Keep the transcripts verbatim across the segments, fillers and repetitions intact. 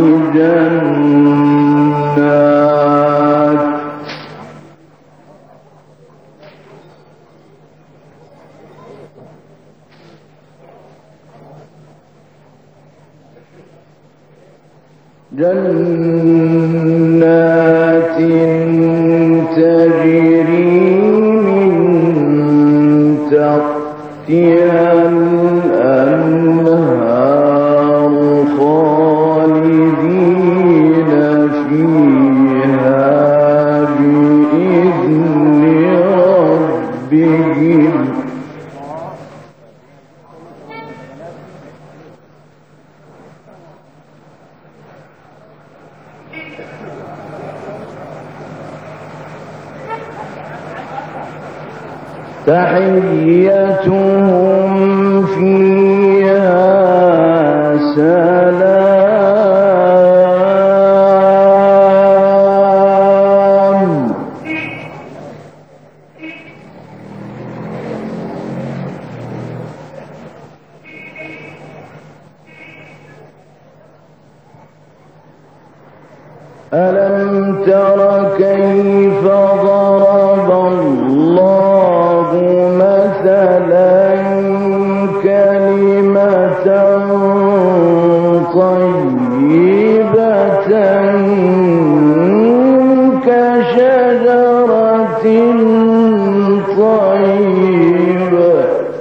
جنات تجري من تحتها الأنهار خالدين فيها بإذن ربهم تحيتهم فيها سلام ألم تر كيف ضرب الله مثلا كلمة طيبة كشجرة طيبة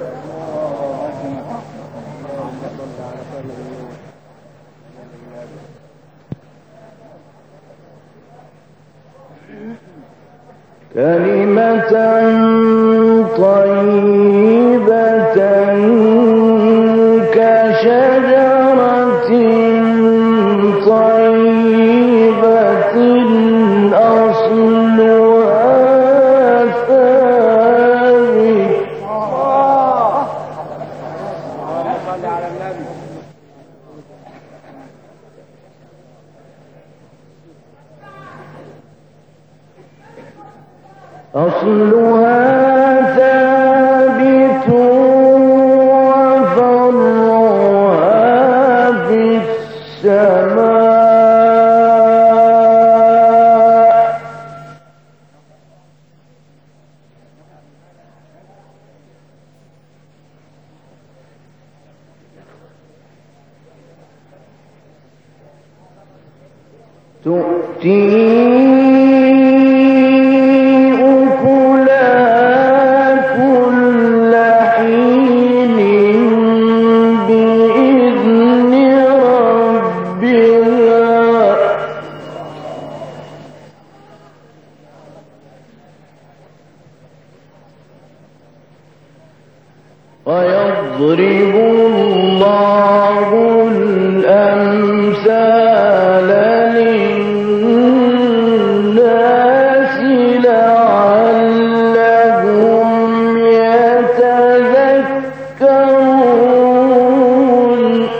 كلمة طيبة كشجرة طيبة أصلها ثابت أصلها ثابت وفرعها في السماء تؤتي ويضرب الله الأمثال للناس لعلهم يتذكرون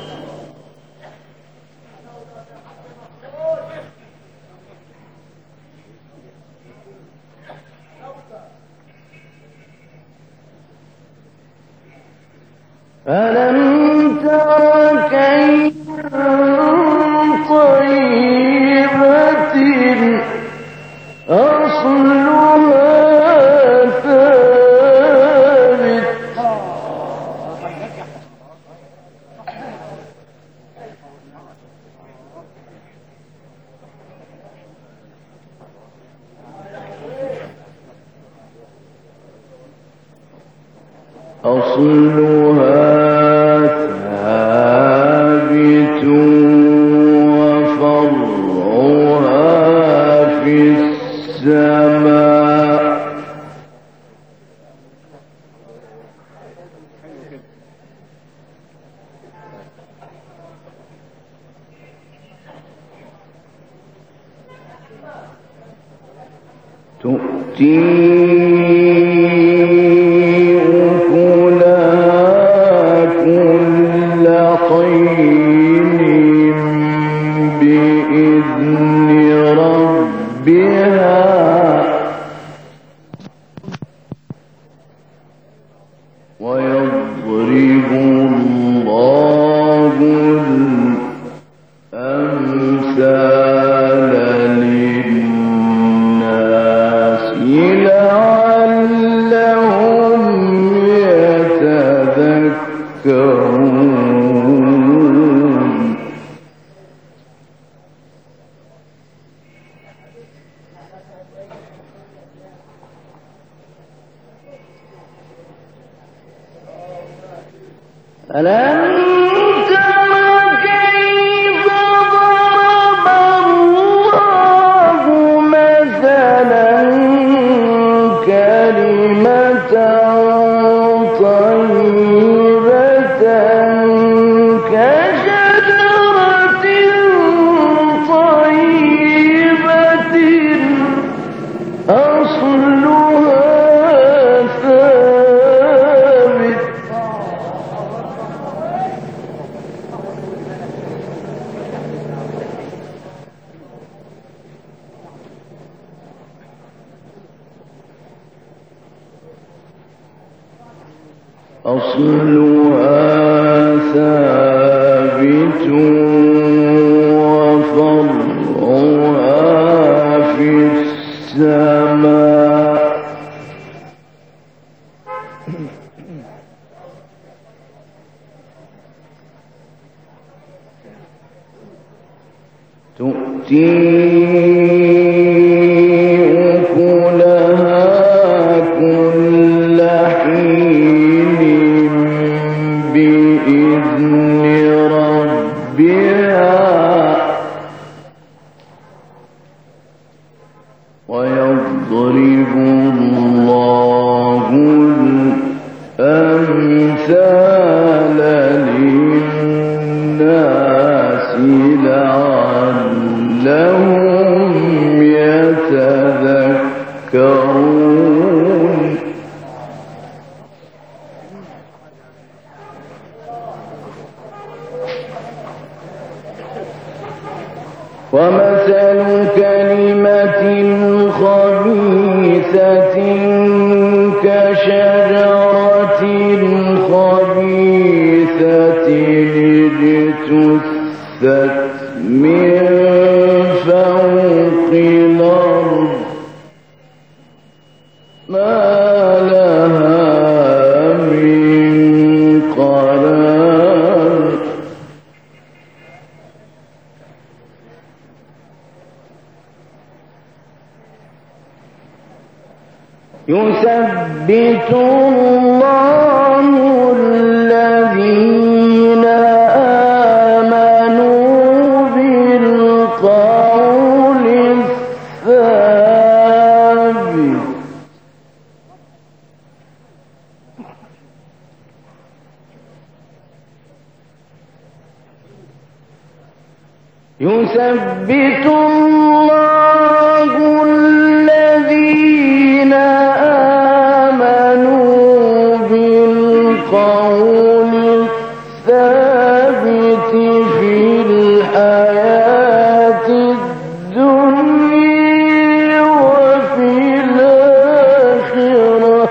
ألم تر كيف طيبة أصلها ثابت أصلها ثابت وفرعها في السماء تؤتي ويضرب الله الأمثال للناس لعلهم يتذكرون ألم تر كيف ضرب الله مثلا كلمة طيبة كشجرة طيبة أصلها ثابت أصلها ثابت وفرعها في السماء تؤتي أكلها كل حين بإذن ربها ويضرب الله الأمثال للناس لعلهم يتذكرون ومثل كلمة خبيثة كشجرة خبيثة اجتثت من فوق الأرض ما لها من قرار يثبت الله الذين آمنوا بالقول الثابت يثبت الله الذين آمنوا بالقول الثابت في الحياة الدنيا وفي الآخرة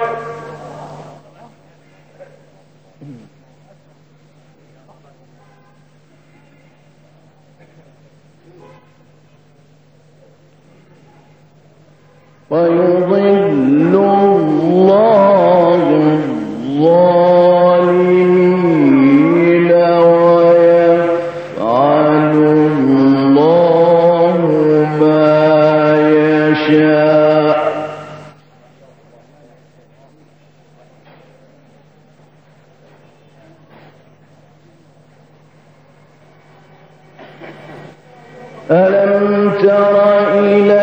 ويضل الله الظالمين ويفعل الله ما يشاء ألم تر إلى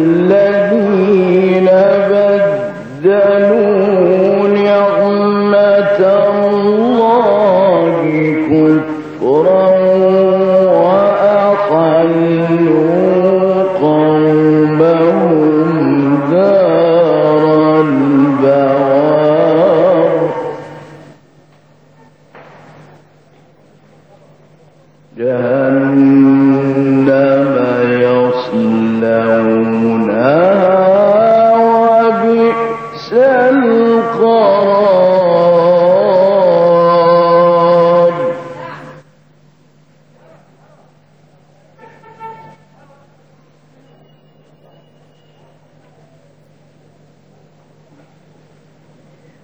الذين بدلوا نعمة الله كفرا وأحلوا قومهم دار البوار جهنم يصلون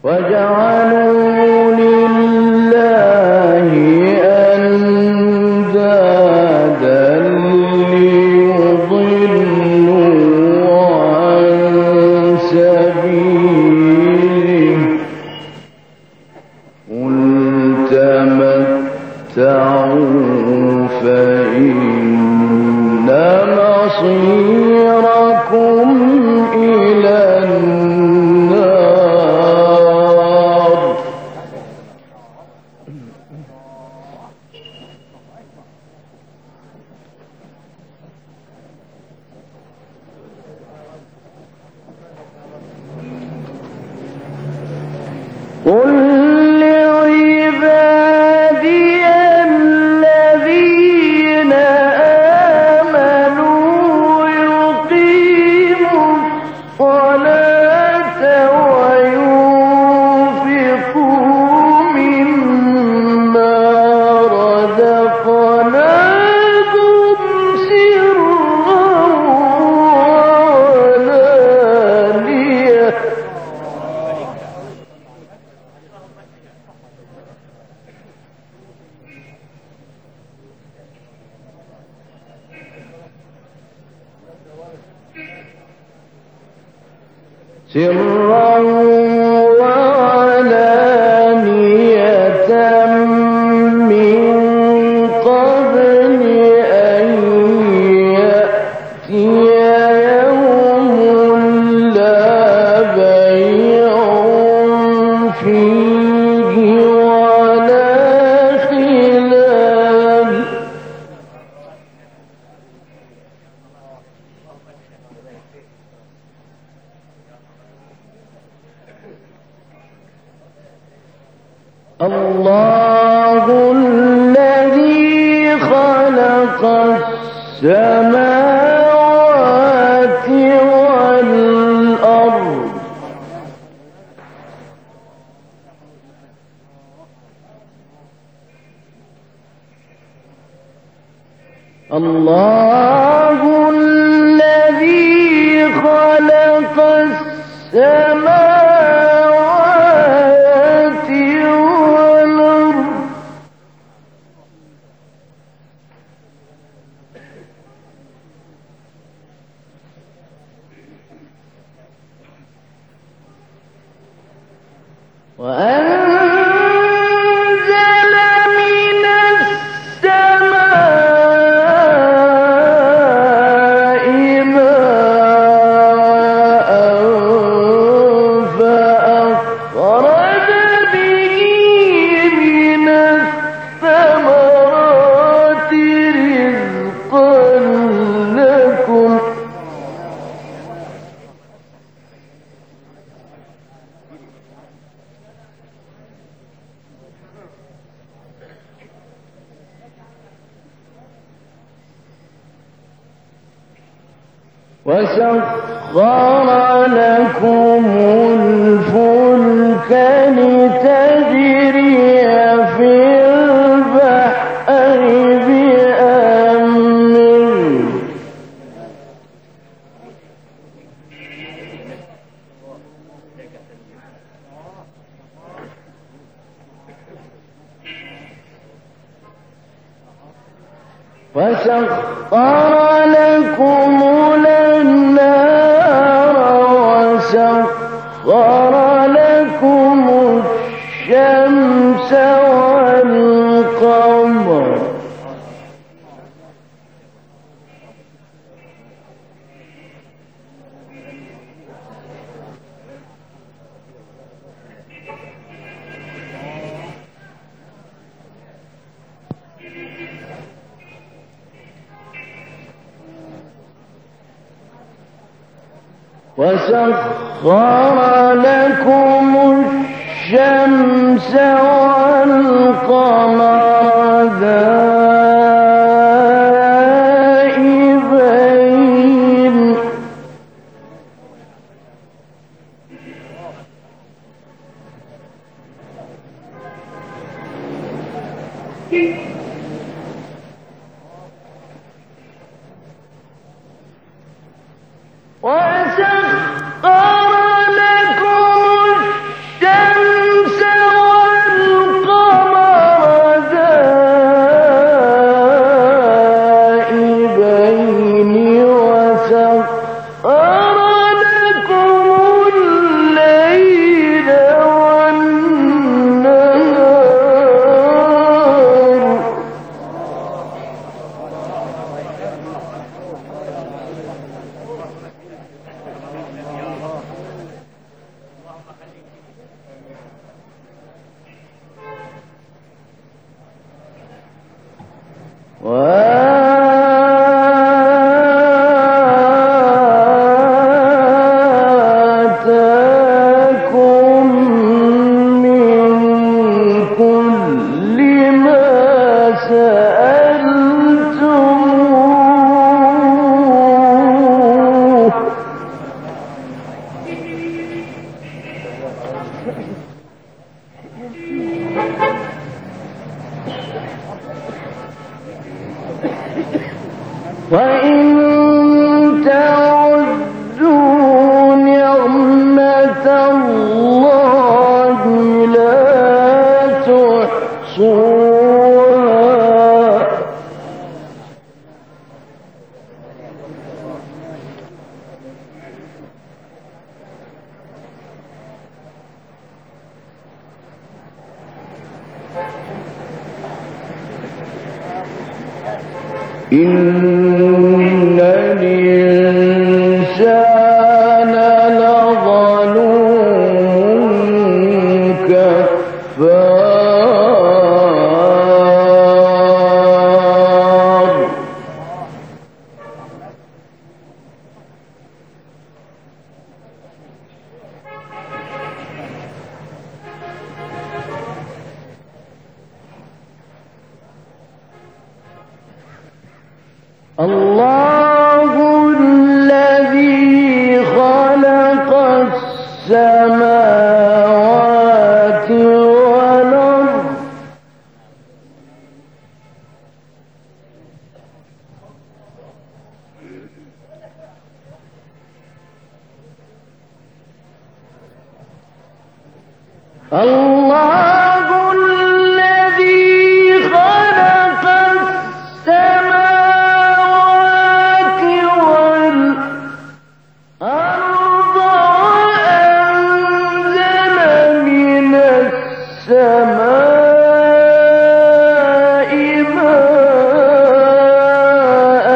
وجعلوا لله أندادا ليضلوا عن سبيله قل تمتعوا فإن مصيركم إلى النار. قل لعبادي الذين آمنوا يقيموا الصلاة وينفقوا مما رزقناهم سرا وعلانية سرا وعلانية من قبل أن يأتي يوم لا بيع فيه ولا خلال. الله الذي خلق السماوات والأرض الله الذي خلق السماوات والأرض وأنزل من السماء ماء فأخرج به من الثمرات رزقا لكم وسخر لكم الفلك لتجري في البحر بأمره وسخر لكم الأنهار وسخر لكم الشمس والقمر وسخر لكم الشمس والقمر دائبين وسخر لكم الشمس وإن تعدوا نعمة الله لا تحصوها إن الإنسان لظلوم كفار الله الذي خلق السماوات والأرض الله الذي خلق السماوات والأرض وأنزل من السماء ماء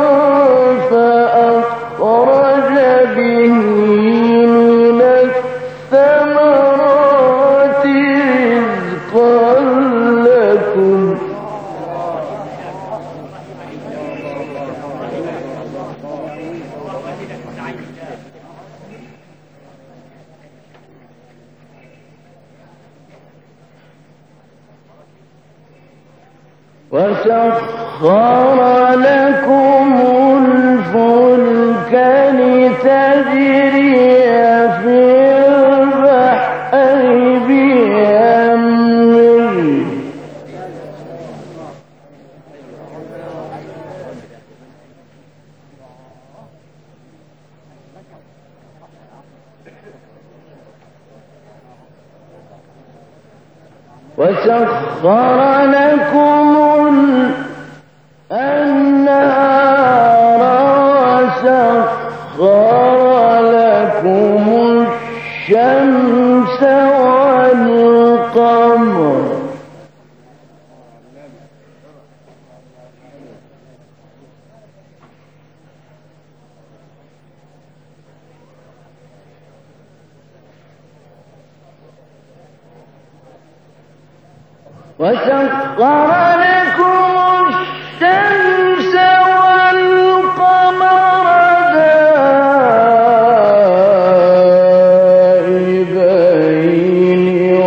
فأخرج به من الثمرات رزقا لكم وسخر لكم الفلك لتجري في البحر بأمره وسخر لكم الأنهار وسخر لكم الشمس والقمر وسخر لكم الشمس والقمر دائبين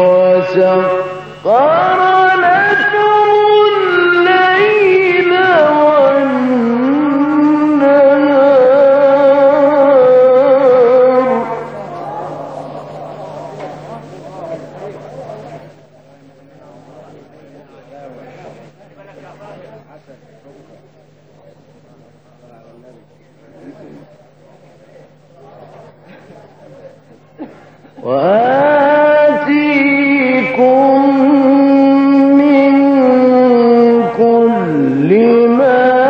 وسخر لكم الليل والنهار وآتيكم من كل ما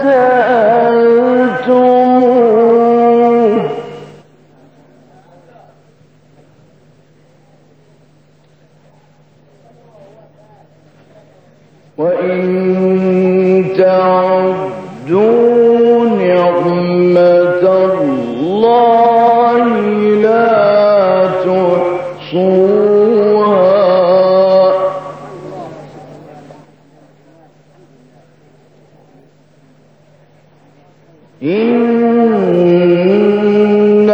سألتموه وإن تعدوا نعمة الله لا تحصوها إن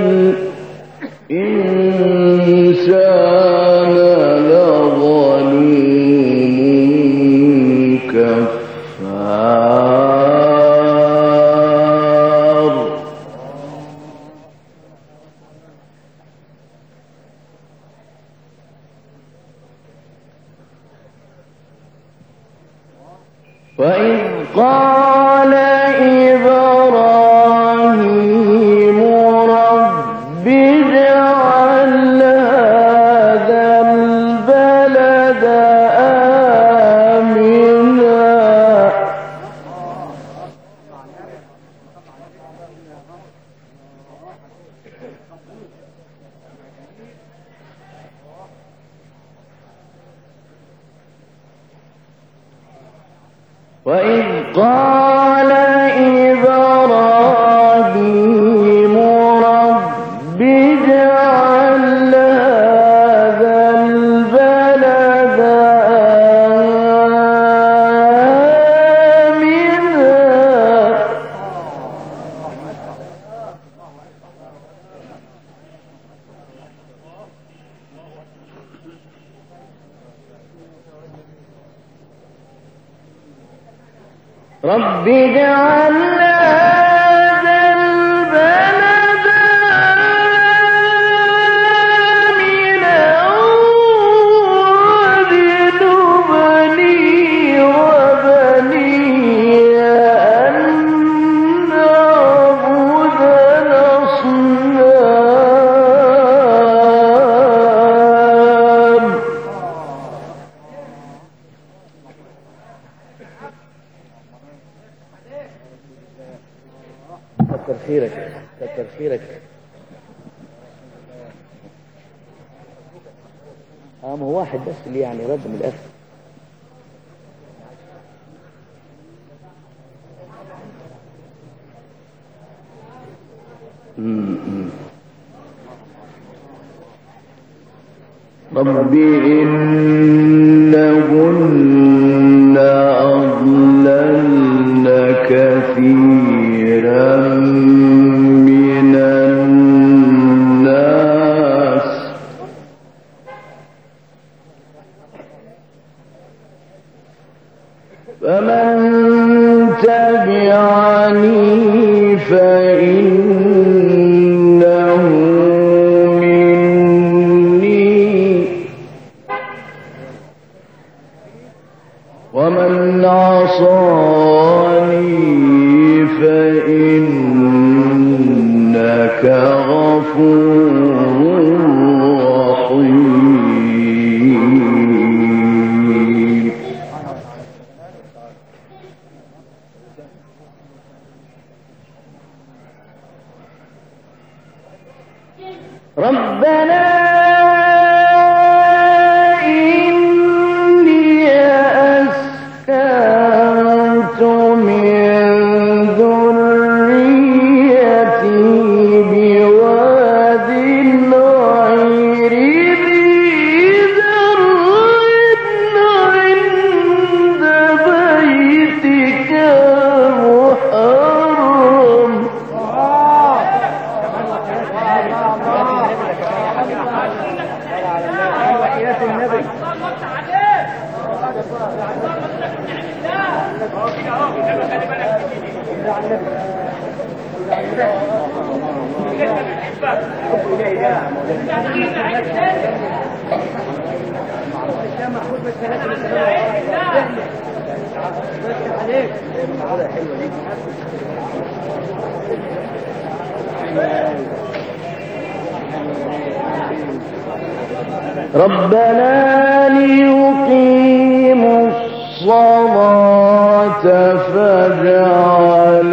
الإنسان لظلوم كفار وإذ قال وإذ قال إبراهيم رب اجعل هذا البلد آمنا رب اجعل هذا البلد آمنا واجنبني وبني أن نعبد الأصنام. كتر خيرك كتر خيرك. اه ما هو واحد بس اللي يعني رد من الاخر. رب إنهن أضللن كثيرا من الناس فمن تبعني فإنه مني ومن عصاني فإنك غفور رحيم. ربنا إني أسكنت من ذريتي بواد غير ذي زرع عند بيتك المحرم ربنا ليقيموا الصلاة فاجعل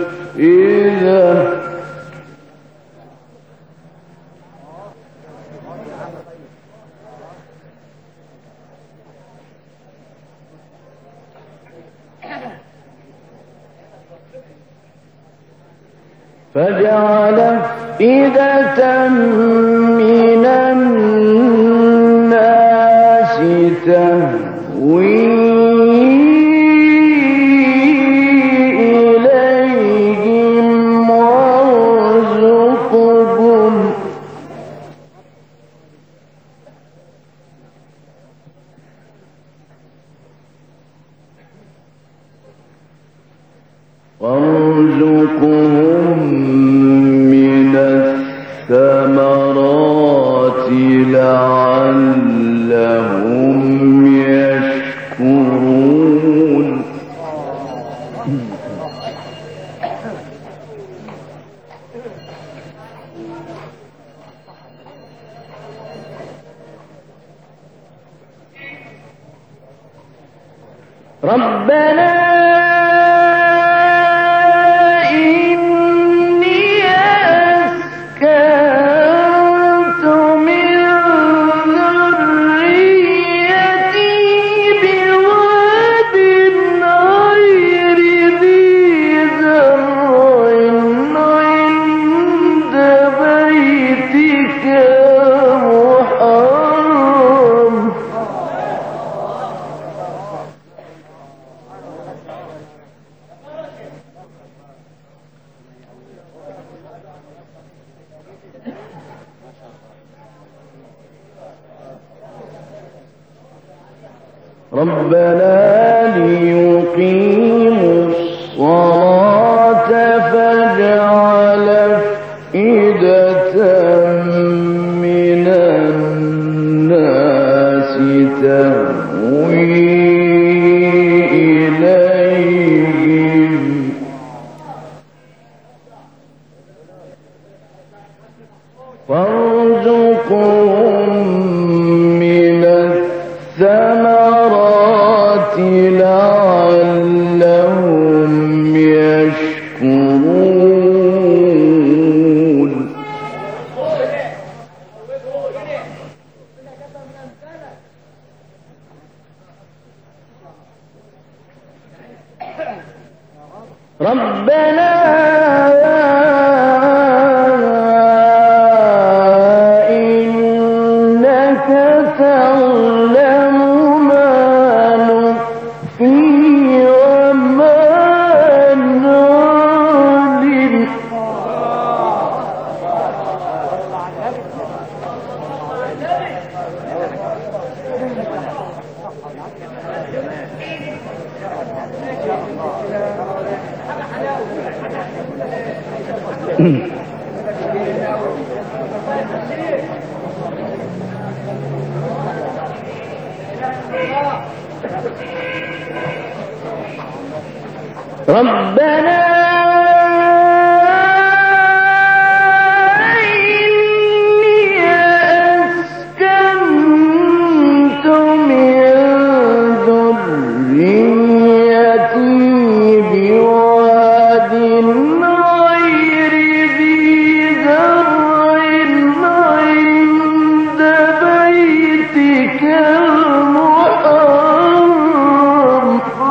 أفئدة فاجعل أفئدة من الناس تهوي إليهم وارزقهم وارزقهم من الثمرات لعلهم يشكرون. ربنا إني أسكنت من ذريتي بواد غير ربنا ليقيموا الصلاة فاجعل أفئدة من الناس تهوي إليهم وارزقهم من الثمرات لعلهم يشكرون ربنا إنك تعلم ما نخفي وما نعلن ربنا إني أسكنت من ذريتي بواد غير ذي زرع عند بيتك المحرم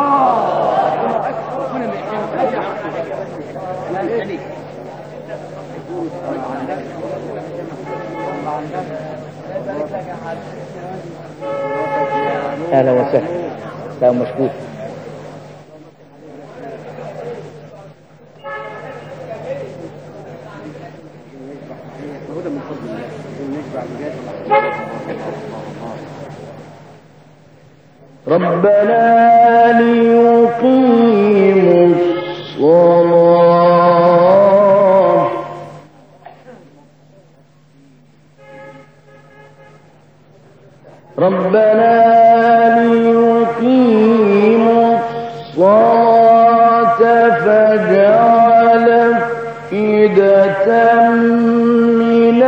اهلا وسهلا. لا مشكور. ربنا ليقيموا الصلاة ربنا ليقيموا الصلاة فاجعل أفئدة من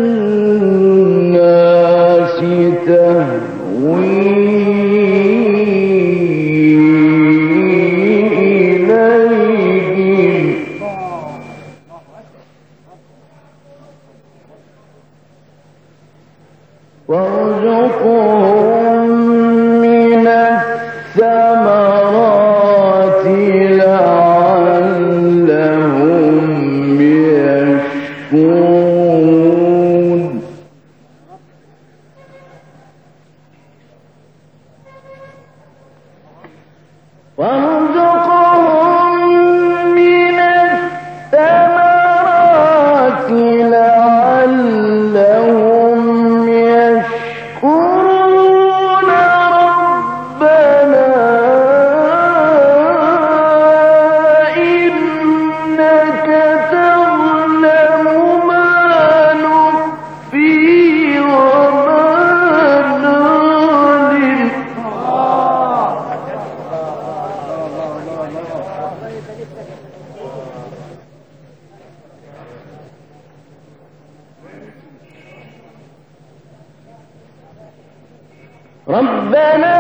الناس تهوي وارزقهم من الثمرات لعلهم يشكرون وارزقهم من الثمرات لعلهم يشكرون ربنا إنك تعلم ما نخفي وما نعلن ربنا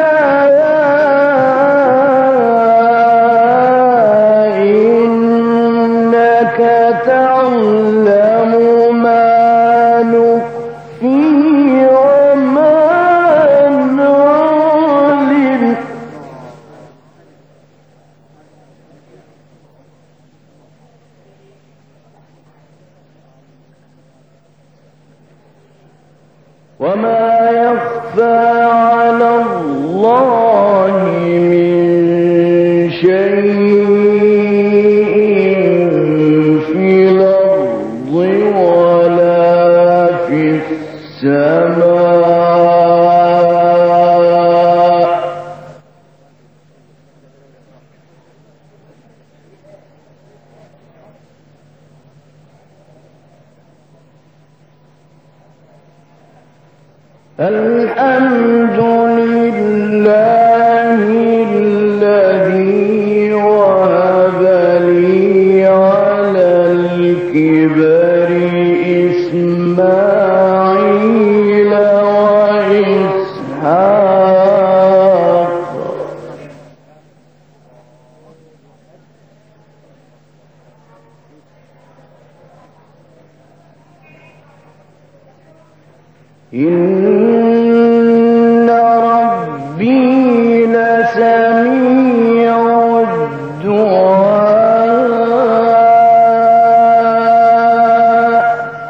إنك تعلم ما نخفي وما نعلن وما يخفى على الله من شيء في الأرض ولا في السماء الحمد لله الذي وهب لي على الكبر إسماعيل وإسحاق إن ربي لسميع الدعاء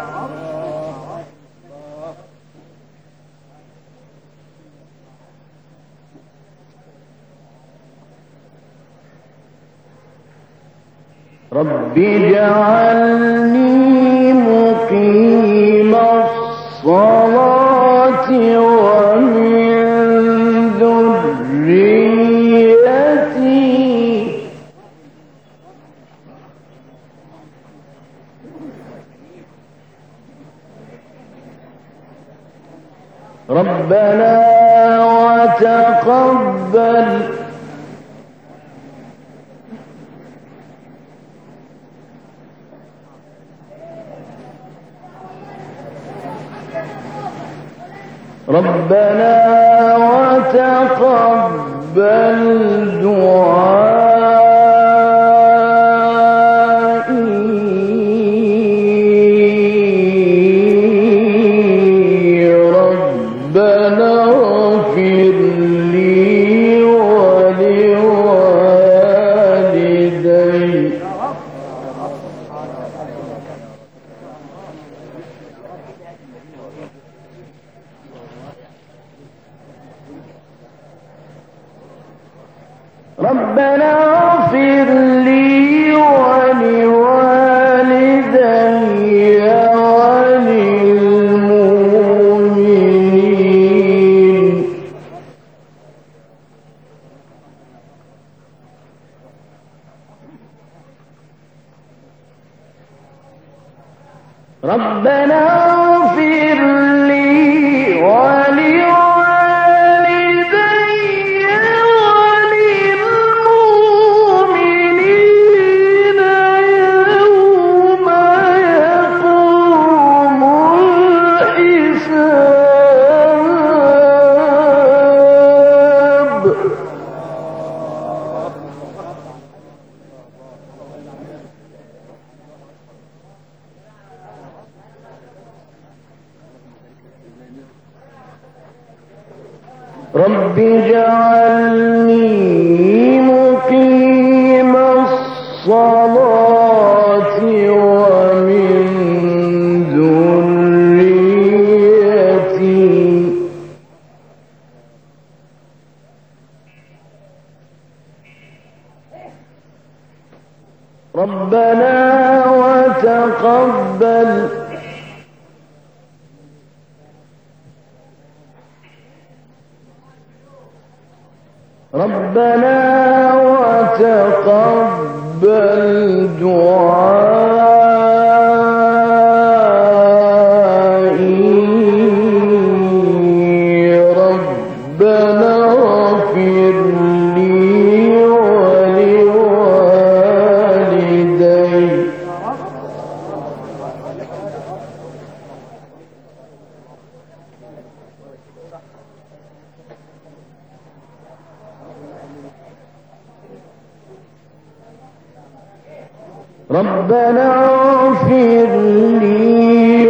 رب اجعلني مقيم الصلاة ومن ذريتي ربنا وتقبل ربنا وتقبل دعائي ربنا اغفر لي ولوالدي ربنا اغفر لي ولوالدي وللمؤمنين ربنا اغفر لي ولوالدي رب اجعلني مقيم الصلاة ومن ذريتي ربنا وتقبل ربنا وتقبل دعائي ربنا اغفر لي ولوالدي ربنا اغفر لي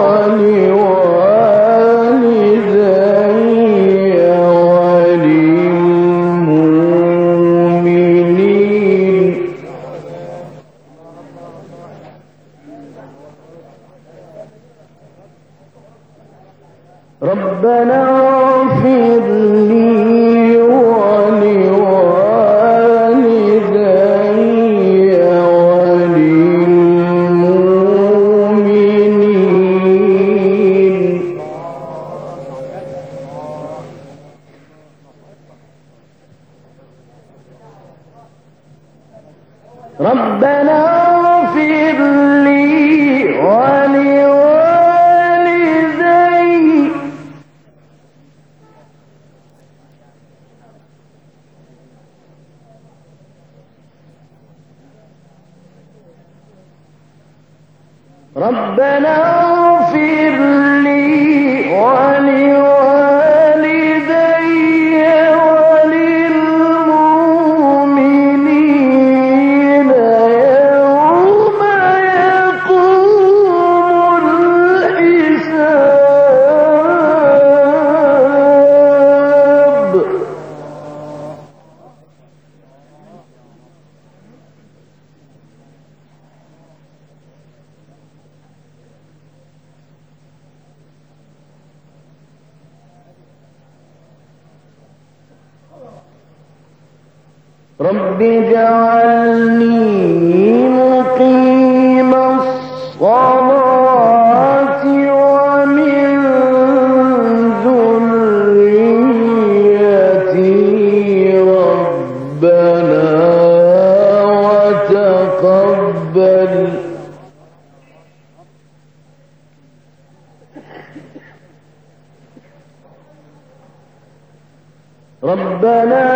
ولوالدي وللمؤمنين ربنا اغفر لي ولوالدي وللمؤمنين ربنا اغفر لي ولوالدي ربنا اغفر لي ولوالدي وللمؤمنين يوم يقوم الحساب. رب اجعلني مقيم الصلاة ومن ذريتي ربنا وتقبل ربنا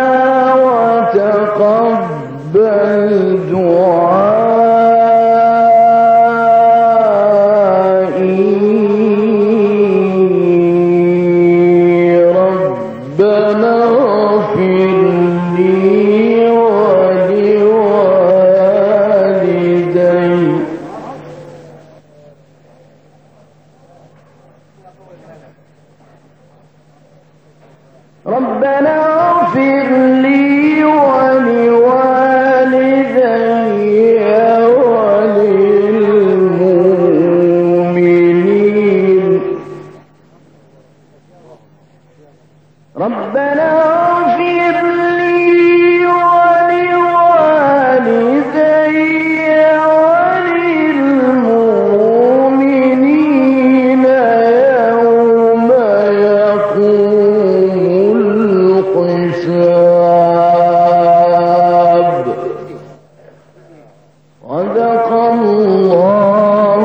وتقبل دعائي ربنا اغفر لي ولوالدي. ربنا اغفر لي ولوالدي وللمؤمنين. ربنا اغفر لي ولوالدي وللمؤمنين يوم يقوم الحساب. صدق الله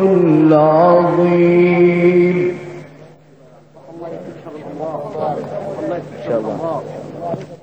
العظيم. الله